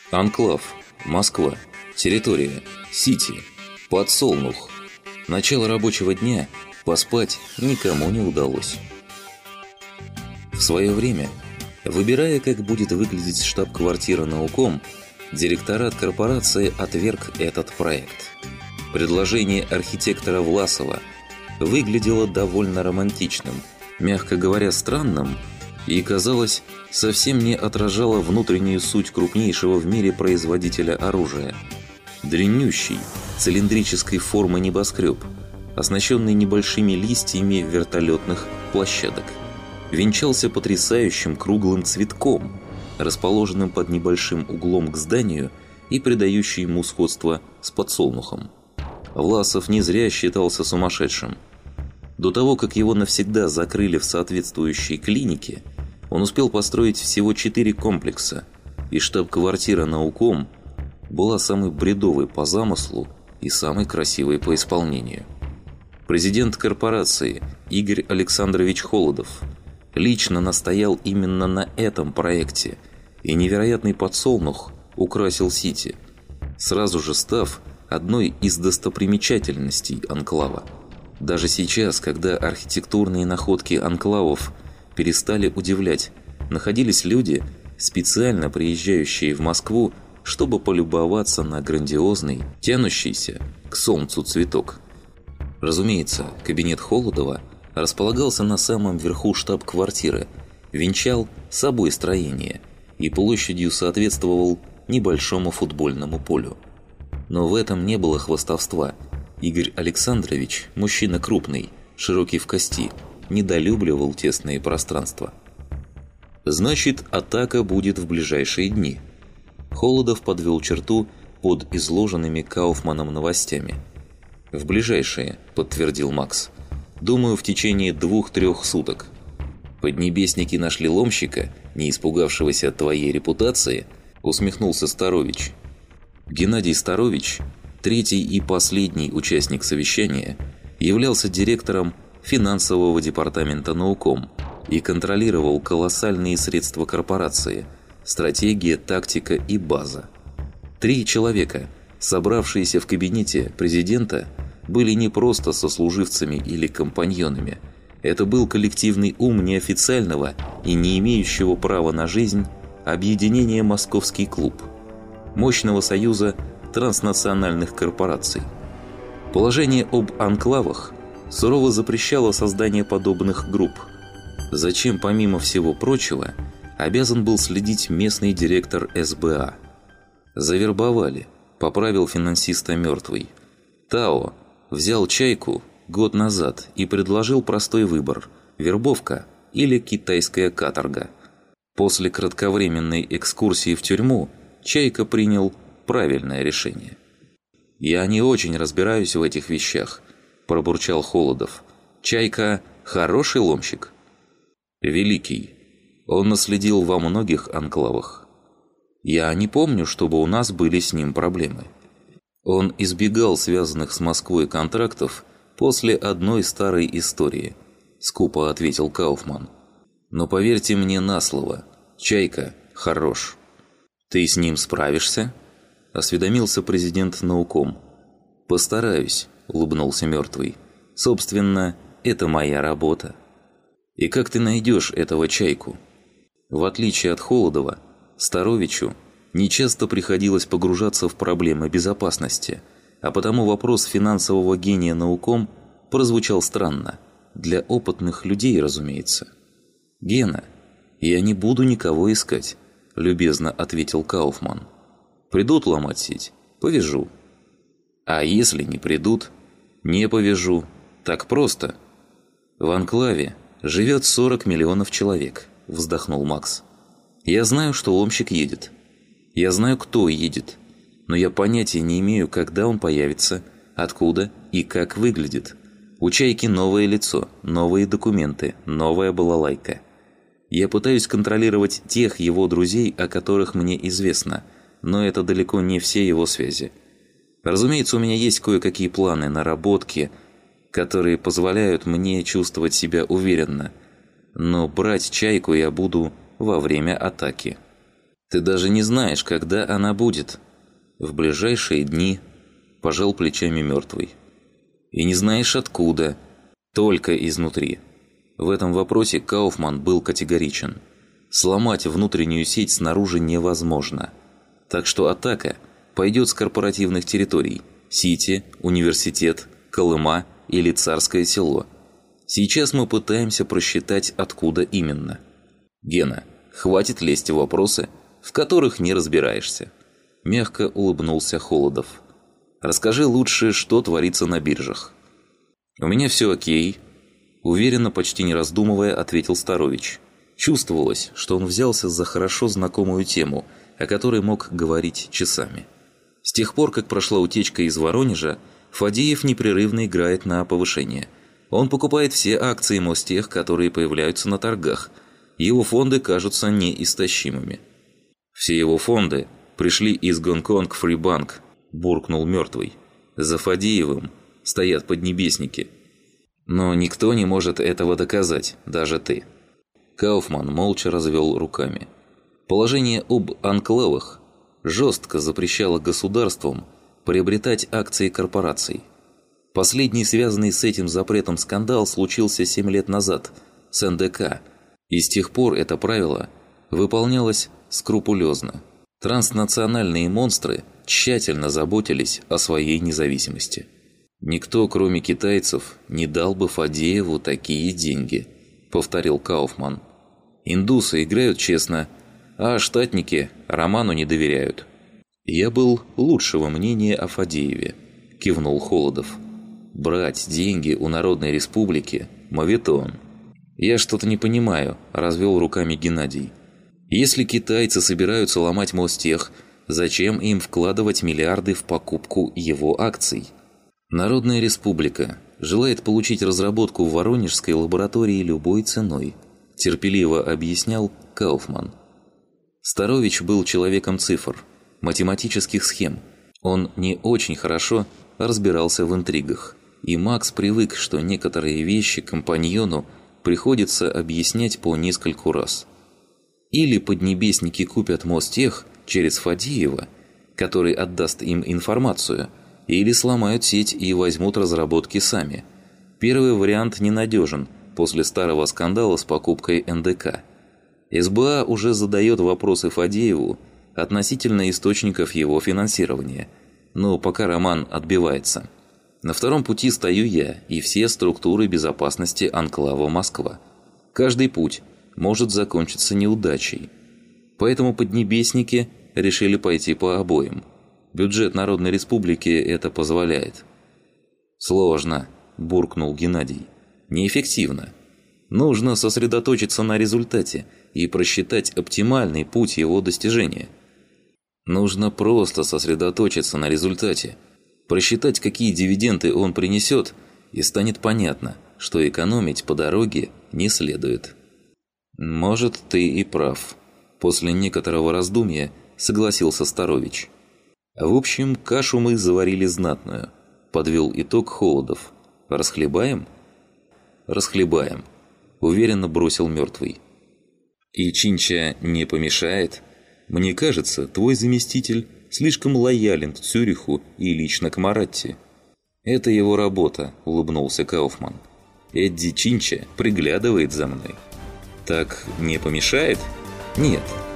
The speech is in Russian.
Анклав. Москва. Территория. Сити. Подсолнух. Начало рабочего дня поспать никому не удалось. В свое время, выбирая, как будет выглядеть штаб-квартира науком, директорат корпорации отверг этот проект. Предложение архитектора Власова выглядело довольно романтичным, мягко говоря, странным, и, казалось, совсем не отражало внутреннюю суть крупнейшего в мире производителя оружия. Дрянющий, цилиндрической формы небоскреб, оснащенный небольшими листьями вертолетных площадок, венчался потрясающим круглым цветком, расположенным под небольшим углом к зданию и придающий ему сходство с подсолнухом. Власов не зря считался сумасшедшим. До того, как его навсегда закрыли в соответствующей клинике, он успел построить всего 4 комплекса, и штаб-квартира науком была самой бредовой по замыслу и самой красивой по исполнению. Президент корпорации Игорь Александрович Холодов лично настоял именно на этом проекте, и невероятный подсолнух украсил Сити, сразу же став одной из достопримечательностей анклава. Даже сейчас, когда архитектурные находки анклавов перестали удивлять, находились люди, специально приезжающие в Москву, чтобы полюбоваться на грандиозный, тянущийся к солнцу цветок. Разумеется, кабинет Холодова располагался на самом верху штаб-квартиры, венчал собой строение и площадью соответствовал небольшому футбольному полю. Но в этом не было хвастовства. Игорь Александрович, мужчина крупный, широкий в кости, недолюбливал тесные пространства. Значит, атака будет в ближайшие дни. Холодов подвел черту под изложенными Кауфманом новостями. «В ближайшие», – подтвердил Макс. «Думаю, в течение 2-3 суток. Поднебесники нашли ломщика, не испугавшегося твоей репутации», – усмехнулся Старович. Геннадий Старович, третий и последний участник совещания, являлся директором финансового департамента науком и контролировал колоссальные средства корпорации – стратегия, тактика и база. 3 человека, собравшиеся в кабинете президента, были не просто сослуживцами или компаньонами. Это был коллективный ум неофициального и не имеющего права на жизнь объединения «Московский клуб» – мощного союза транснациональных корпораций. Положение об анклавах сурово запрещало создание подобных групп. Зачем, помимо всего прочего, обязан был следить местный директор СБА. «Завербовали», – поправил финансиста мертвый. «Тао взял «Чайку» год назад и предложил простой выбор – вербовка или китайская каторга. После кратковременной экскурсии в тюрьму «Чайка» принял правильное решение». «Я не очень разбираюсь в этих вещах», – пробурчал Холодов. «Чайка – хороший ломщик?» «Великий. Он наследил во многих анклавах. Я не помню, чтобы у нас были с ним проблемы. Он избегал связанных с Москвой контрактов после одной старой истории», – скупо ответил Кауфман. «Но поверьте мне на слово, Чайка хорош». «Ты с ним справишься?» – осведомился президент науком. «Постараюсь», – улыбнулся мертвый. «Собственно, это моя работа». «И как ты найдешь этого Чайку?» В отличие от Холодова, Старовичу нечасто приходилось погружаться в проблемы безопасности, а потому вопрос финансового гения науком прозвучал странно. Для опытных людей, разумеется. «Гена, я не буду никого искать», – любезно ответил Кауфман. «Придут ломать сеть – повяжу. А если не придут, не повяжу. Так просто». «В анклаве живет 40 миллионов человек», – вздохнул Макс. «Я знаю, что ломщик едет. Я знаю, кто едет. Но я понятия не имею, когда он появится, откуда и как выглядит. У Чайки новое лицо, новые документы, новая балалайка. Я пытаюсь контролировать тех его друзей, о которых мне известно, но это далеко не все его связи. Разумеется, у меня есть кое-какие планы, наработки, которые позволяют мне чувствовать себя уверенно. Но брать Чайку я буду во время атаки». Ты даже не знаешь, когда она будет. В ближайшие дни, пожал плечами мертвый. И не знаешь откуда, только изнутри. В этом вопросе Кауфман был категоричен. Сломать внутреннюю сеть снаружи невозможно. Так что атака пойдет с корпоративных территорий – Сити, университет, Колыма или Царское село. Сейчас мы пытаемся просчитать, откуда именно. Гена, хватит лезть в вопросы, в которых не разбираешься. Мягко улыбнулся Холодов. Расскажи лучше, что творится на биржах. У меня все окей. Уверенно, почти не раздумывая, ответил Старович. Чувствовалось, что он взялся за хорошо знакомую тему, о которой мог говорить часами. С тех пор, как прошла утечка из Воронежа, Фадеев непрерывно играет на повышение. Он покупает все акции Мостех, которые появляются на торгах. Его фонды кажутся неистощимыми. «Все его фонды пришли из Гонконг Фрибанк», – буркнул мертвый. «За Фадеевым стоят поднебесники. Но никто не может этого доказать, даже ты». Кауфман молча развел руками. Положение об анклавах жестко запрещало государствам приобретать акции корпораций. Последний связанный с этим запретом скандал случился 7 лет назад с НДК, и с тех пор это правило выполнялось скрупулезно. Транснациональные монстры тщательно заботились о своей независимости. «Никто, кроме китайцев, не дал бы Фадееву такие деньги», – повторил Кауфман. «Индусы играют честно, а штатники Роману не доверяют». «Я был лучшего мнения о Фадееве», – кивнул Холодов. «Брать деньги у Народной Республики – моветон». «Я что-то не понимаю», – развел руками Геннадий. «Если китайцы собираются ломать Мостех, зачем им вкладывать миллиарды в покупку его акций?» «Народная Республика желает получить разработку в Воронежской лаборатории любой ценой», – терпеливо объяснял Кауфман. Старович был человеком цифр, математических схем. Он не очень хорошо разбирался в интригах. И Макс привык, что некоторые вещи компаньону приходится объяснять по нескольку раз. Или поднебесники купят Мостех через Фадеева, который отдаст им информацию, или сломают сеть и возьмут разработки сами. Первый вариант ненадежен после старого скандала с покупкой НДК. СБА уже задает вопросы Фадееву относительно источников его финансирования, но пока Роман отбивается. На втором пути стою я и все структуры безопасности анклава Москва. Каждый путь может закончиться неудачей. Поэтому поднебесники решили пойти по обоим. Бюджет Народной Республики это позволяет. «Сложно», – буркнул Геннадий. «Неэффективно. Нужно сосредоточиться на результате и просчитать оптимальный путь его достижения». «Нужно просто сосредоточиться на результате, просчитать, какие дивиденды он принесет, и станет понятно, что экономить по дороге не следует». «Может, ты и прав», – после некоторого раздумья согласился Старович. «В общем, кашу мы заварили знатную», – подвел итог Холодов. «Расхлебаем?» «Расхлебаем», – уверенно бросил мертвый. «И Чинча не помешает? Мне кажется, твой заместитель слишком лоялен к Цюриху и лично к Маратти». «Это его работа», – улыбнулся Кауфман. «Эдди Чинча приглядывает за мной». «Так не помешает?» «Нет».